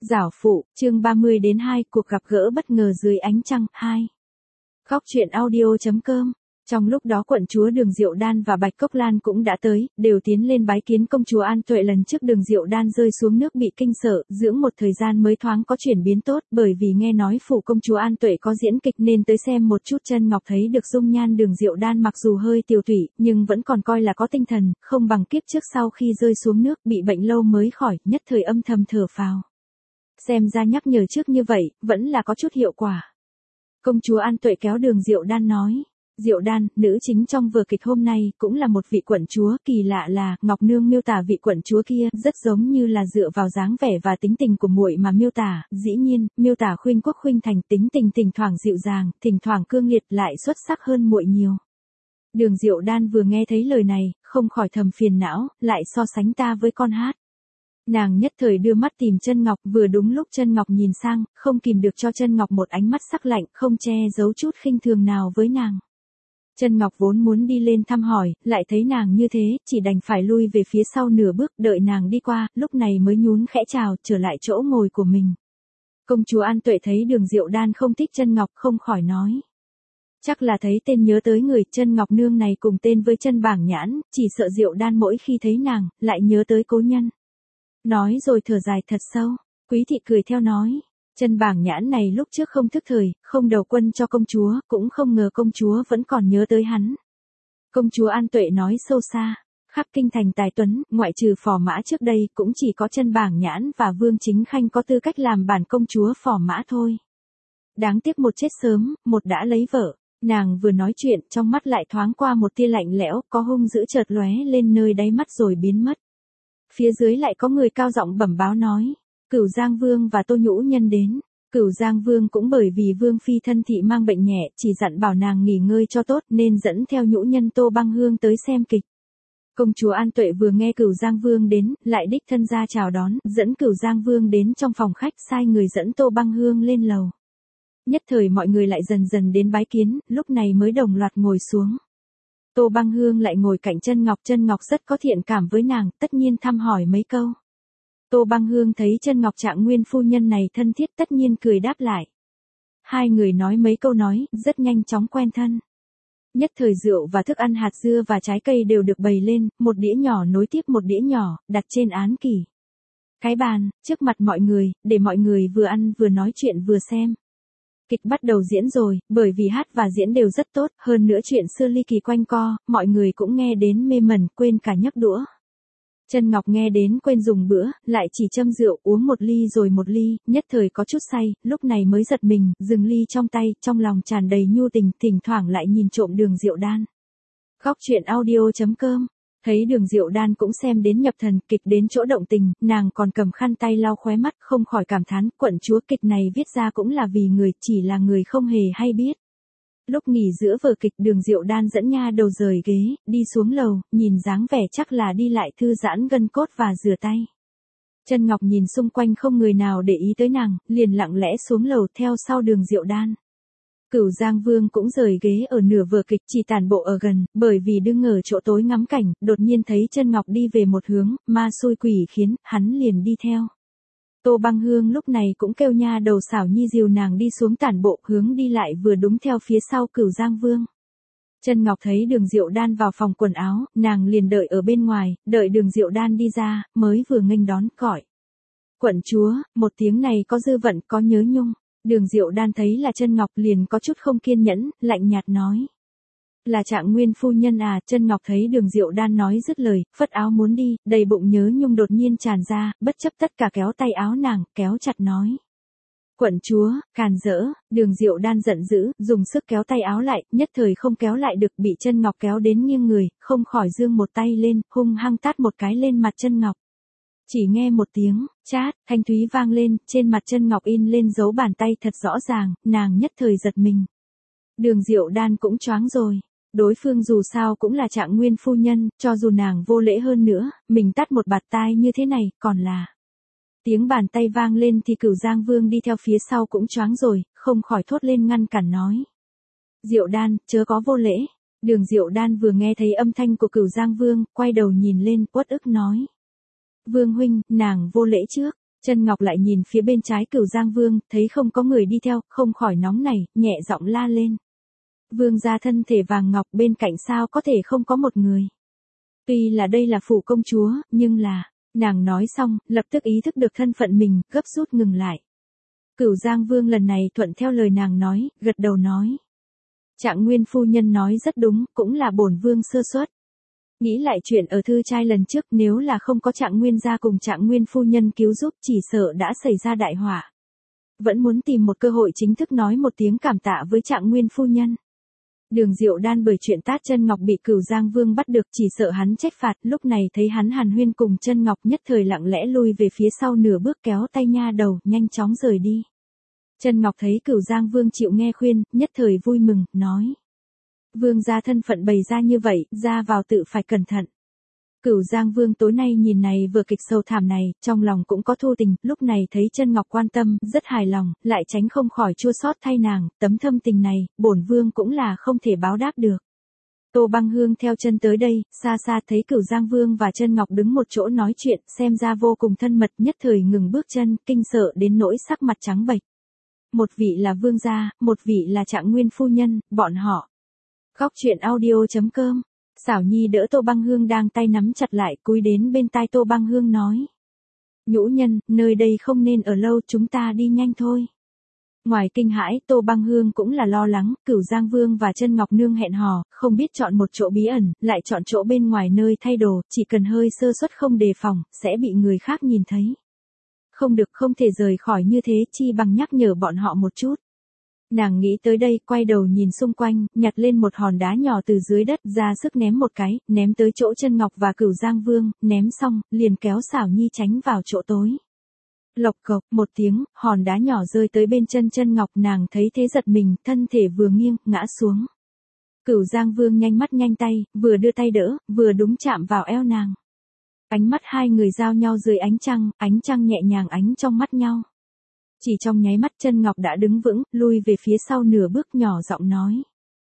Giảo phụ, chương 30 đến 2, cuộc gặp gỡ bất ngờ dưới ánh trăng, 2. Góc truyện audio.com. Trong lúc đó quận chúa Đường Diệu Đan và Bạch Cốc Lan cũng đã tới, đều tiến lên bái kiến công chúa An Tuệ. Lần trước Đường Diệu Đan rơi xuống nước bị kinh sợ, dưỡng một thời gian mới thoáng có chuyển biến tốt, bởi vì nghe nói phủ công chúa An Tuệ có diễn kịch nên tới xem một chút. Chân Ngọc thấy được dung nhan Đường Diệu Đan mặc dù hơi tiều tụy, nhưng vẫn còn coi là có tinh thần, không bằng kiếp trước sau khi rơi xuống nước bị bệnh lâu mới khỏi, nhất thời âm thầm thở phào. Xem ra nhắc nhở trước như vậy, vẫn là có chút hiệu quả. Công chúa An Tuệ kéo Đường Diệu Đan nói. Diệu Đan, nữ chính trong vở kịch hôm nay, cũng là một vị quận chúa. Kỳ lạ là, Ngọc Nương miêu tả vị quận chúa kia, rất giống như là dựa vào dáng vẻ và tính tình của muội mà miêu tả. Dĩ nhiên, miêu tả khuynh quốc khuynh thành, tính tình thỉnh thoảng dịu dàng, thỉnh thoảng cương liệt, lại xuất sắc hơn muội nhiều. Đường Diệu Đan vừa nghe thấy lời này, không khỏi thầm phiền não, lại so sánh ta với con hát. Nàng nhất thời đưa mắt tìm Chân Ngọc, vừa đúng lúc Chân Ngọc nhìn sang, không kìm được cho Chân Ngọc một ánh mắt sắc lạnh, không che giấu chút khinh thường nào với nàng. Chân Ngọc vốn muốn đi lên thăm hỏi, lại thấy nàng như thế, chỉ đành phải lui về phía sau nửa bước, đợi nàng đi qua, lúc này mới nhún khẽ chào, trở lại chỗ ngồi của mình. Công chúa An Tuệ thấy Đường Diệu Đan không thích Chân Ngọc, không khỏi nói. Chắc là thấy tên nhớ tới người. Chân Ngọc nương này cùng tên với Chân Bảng Nhãn, chỉ sợ Diệu Đan mỗi khi thấy nàng, lại nhớ tới cố nhân. Nói rồi thở dài thật sâu, Quý thị cười theo nói. Chân Bảng Nhãn này lúc trước không thức thời, không đầu quân cho công chúa, cũng không ngờ công chúa vẫn còn nhớ tới hắn. Công chúa An Tuệ nói sâu xa, khắp kinh thành tài tuấn, ngoại trừ Phò Mã trước đây, cũng chỉ có Chân Bảng Nhãn và Vương Chính Khanh có tư cách làm bản công chúa Phò Mã thôi. Đáng tiếc một chết sớm, một đã lấy vợ. Nàng vừa nói chuyện, trong mắt lại thoáng qua một tia lạnh lẽo, có hung dữ chợt lóe lên nơi đáy mắt rồi biến mất. Phía dưới lại có người cao giọng bẩm báo nói. Cửu Giang Vương và Tô Nhũ Nhân đến. Cửu Giang Vương cũng bởi vì Vương phi thân thị mang bệnh nhẹ, chỉ dặn bảo nàng nghỉ ngơi cho tốt nên dẫn theo Nhũ Nhân Tô Băng Hương tới xem kịch. Công chúa An Tuệ vừa nghe Cửu Giang Vương đến, lại đích thân ra chào đón, dẫn Cửu Giang Vương đến trong phòng khách, sai người dẫn Tô Băng Hương lên lầu. Nhất thời mọi người lại dần dần đến bái kiến, lúc này mới đồng loạt ngồi xuống. Tô Băng Hương lại ngồi cạnh Chân Ngọc rất có thiện cảm với nàng, tất nhiên thăm hỏi mấy câu. Tô Băng Hương thấy Chân Ngọc Trạng Nguyên phu nhân này thân thiết, tất nhiên cười đáp lại. Hai người nói mấy câu nói, rất nhanh chóng quen thân. Nhất thời rượu và thức ăn hạt dưa và trái cây đều được bày lên, một đĩa nhỏ nối tiếp một đĩa nhỏ, đặt trên án kỷ. Cái bàn, trước mặt mọi người, để mọi người vừa ăn vừa nói chuyện vừa xem. Kịch bắt đầu diễn rồi, bởi vì hát và diễn đều rất tốt, hơn nữa chuyện xưa ly kỳ quanh co, mọi người cũng nghe đến mê mẩn, quên cả nhấc đũa. Chân Ngọc nghe đến quên dùng bữa, lại chỉ châm rượu uống một ly rồi một ly, nhất thời có chút say, lúc này mới giật mình, dừng ly trong tay, trong lòng tràn đầy nhu tình, thỉnh thoảng lại nhìn trộm Đường Diệu Đan. Góc truyện audio.com. Thấy Đường Diệu Đan cũng xem đến nhập thần, kịch đến chỗ động tình, nàng còn cầm khăn tay lau khóe mắt, không khỏi cảm thán, quận chúa kịch này viết ra cũng là vì người, chỉ là người không hề hay biết. Lúc nghỉ giữa vở kịch, Đường Diệu Đan dẫn nha đầu rời ghế, đi xuống lầu, nhìn dáng vẻ chắc là đi lại thư giãn gân cốt và rửa tay. Chân Ngọc nhìn xung quanh không người nào để ý tới nàng, liền lặng lẽ xuống lầu theo sau Đường Diệu Đan. Cửu Giang Vương cũng rời ghế ở nửa vở kịch, chỉ tản bộ ở gần, bởi vì đứng ở chỗ tối ngắm cảnh, đột nhiên thấy Chân Ngọc đi về một hướng, ma xui quỷ khiến, hắn liền đi theo. Tô Băng Hương lúc này cũng kêu nha đầu xảo nhi dìu nàng đi xuống tản bộ, hướng đi lại vừa đúng theo phía sau Cửu Giang Vương. Chân Ngọc thấy Đường Diệu Đan vào phòng quần áo, nàng liền đợi ở bên ngoài, đợi Đường Diệu Đan đi ra, mới vừa nghênh đón, gọi. Quận chúa, một tiếng này có dư vận, có nhớ nhung. Đường Diệu Đan thấy là Chân Ngọc liền có chút không kiên nhẫn, lạnh nhạt nói. Là Trạng Nguyên phu nhân à? Chân Ngọc thấy Đường Diệu Đan nói dứt lời, phất áo muốn đi, đầy bụng nhớ nhung đột nhiên tràn ra, bất chấp tất cả kéo tay áo nàng, kéo chặt nói. Quận chúa, càn rỡ. Đường Diệu Đan giận dữ, dùng sức kéo tay áo lại, nhất thời không kéo lại được, bị Chân Ngọc kéo đến nghiêng người, không khỏi giương một tay lên, hung hăng tát một cái lên mặt Chân Ngọc. Chỉ nghe một tiếng, chát, thanh thúy vang lên, trên mặt Chân Ngọc in lên dấu bàn tay thật rõ ràng, nàng nhất thời giật mình. Đường Diệu Đan cũng choáng rồi. Đối phương dù sao cũng là Trạng Nguyên phu nhân, cho dù nàng vô lễ hơn nữa, mình tát một bạt tai như thế này, còn là. Tiếng bàn tay vang lên thì Cửu Giang Vương đi theo phía sau cũng choáng rồi, không khỏi thốt lên ngăn cản nói. Diệu Đan, chớ có vô lễ. Đường Diệu Đan vừa nghe thấy âm thanh của Cửu Giang Vương, quay đầu nhìn lên, uất ức nói. Vương huynh, nàng vô lễ trước. Chân Ngọc lại nhìn phía bên trái Cửu Giang Vương, thấy không có người đi theo, không khỏi nóng nảy, nhẹ giọng la lên. Vương gia thân thể vàng ngọc, bên cạnh sao có thể không có một người. Tuy là đây là phủ công chúa, nhưng là, nàng nói xong, lập tức ý thức được thân phận mình, gấp rút ngừng lại. Cửu Giang Vương lần này thuận theo lời nàng nói, gật đầu nói. Trạng Nguyên phu nhân nói rất đúng, cũng là bổn vương sơ suất. Nghĩ lại chuyện ở thư trai lần trước, nếu là không có Trạng Nguyên gia cùng Trạng Nguyên phu nhân cứu giúp, chỉ sợ đã xảy ra đại họa. Vẫn muốn tìm một cơ hội chính thức nói một tiếng cảm tạ với Trạng Nguyên phu nhân. Đường Diệu Đan bởi chuyện Tát Chân Ngọc bị Cửu Giang Vương bắt được, chỉ sợ hắn trách phạt, lúc này thấy hắn hàn huyên cùng Chân Ngọc, nhất thời lặng lẽ lui về phía sau nửa bước, kéo tay nha đầu, nhanh chóng rời đi. Chân Ngọc thấy Cửu Giang Vương chịu nghe khuyên, nhất thời vui mừng, nói. Vương gia thân phận bày ra như vậy, ra vào tự phải cẩn thận. Cửu Giang Vương tối nay nhìn này vừa kịch sâu thảm này, trong lòng cũng có thu tình, lúc này thấy Chân Ngọc quan tâm, rất hài lòng, lại tránh không khỏi chua xót thay nàng, tấm thâm tình này, bổn vương cũng là không thể báo đáp được. Tô Băng Hương theo chân tới đây, xa xa thấy Cửu Giang Vương và Chân Ngọc đứng một chỗ nói chuyện, xem ra vô cùng thân mật, nhất thời ngừng bước chân, kinh sợ đến nỗi sắc mặt trắng bệch. Một vị là vương gia, một vị là Trạng Nguyên phu nhân, bọn họ. Góc truyện audio.com. Xảo Nhi đỡ Tô Băng Hương đang tay nắm chặt lại, cúi đến bên tai Tô Băng Hương nói. Nhũ nhân, nơi đây không nên ở lâu, chúng ta đi nhanh thôi. Ngoài kinh hãi, Tô Băng Hương cũng là lo lắng, Cửu Giang Vương và Chân Ngọc Nương hẹn hò, không biết chọn một chỗ bí ẩn, lại chọn chỗ bên ngoài nơi thay đồ, chỉ cần hơi sơ suất không đề phòng, sẽ bị người khác nhìn thấy. Không được, không thể rời khỏi như thế, chi bằng nhắc nhở bọn họ một chút. Nàng nghĩ tới đây, quay đầu nhìn xung quanh, nhặt lên một hòn đá nhỏ từ dưới đất, ra sức ném một cái, ném tới chỗ Chân Ngọc và Cửu Giang Vương, ném xong, liền kéo Xảo Nhi tránh vào chỗ tối. Lộc cộc, một tiếng, hòn đá nhỏ rơi tới bên chân Chân Ngọc, nàng thấy thế giật mình, thân thể vừa nghiêng, ngã xuống. Cửu Giang Vương nhanh mắt nhanh tay, vừa đưa tay đỡ, vừa đúng chạm vào eo nàng. Ánh mắt hai người giao nhau dưới ánh trăng nhẹ nhàng ánh trong mắt nhau. Chỉ trong nháy mắt Chân Ngọc đã đứng vững, lui về phía sau nửa bước, nhỏ giọng nói.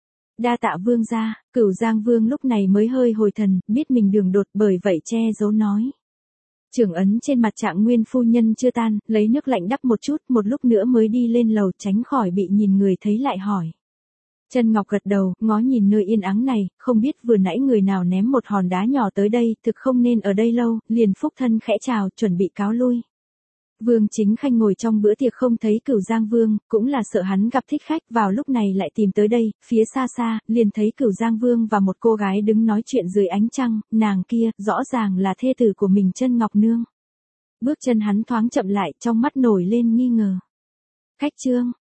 Đa tạ vương gia. Cửu Giang Vương lúc này mới hơi hồi thần, biết mình đường đột, bởi vậy che giấu nói. Trưởng ấn trên mặt Trạng Nguyên phu nhân chưa tan, lấy nước lạnh đắp một chút, một lúc nữa mới đi lên lầu, tránh khỏi bị nhìn người thấy lại hỏi. Chân Ngọc gật đầu, ngó nhìn nơi yên ắng này, không biết vừa nãy người nào ném một hòn đá nhỏ tới đây, thực không nên ở đây lâu, liền phúc thân khẽ chào, chuẩn bị cáo lui. Vương Chính Khanh ngồi trong bữa tiệc không thấy Cửu Giang Vương, cũng là sợ hắn gặp thích khách, vào lúc này lại tìm tới đây, phía xa xa, liền thấy Cửu Giang Vương và một cô gái đứng nói chuyện dưới ánh trăng, nàng kia, rõ ràng là thê tử của mình Chân Ngọc Nương. Bước chân hắn thoáng chậm lại, trong mắt nổi lên nghi ngờ. Khách trương,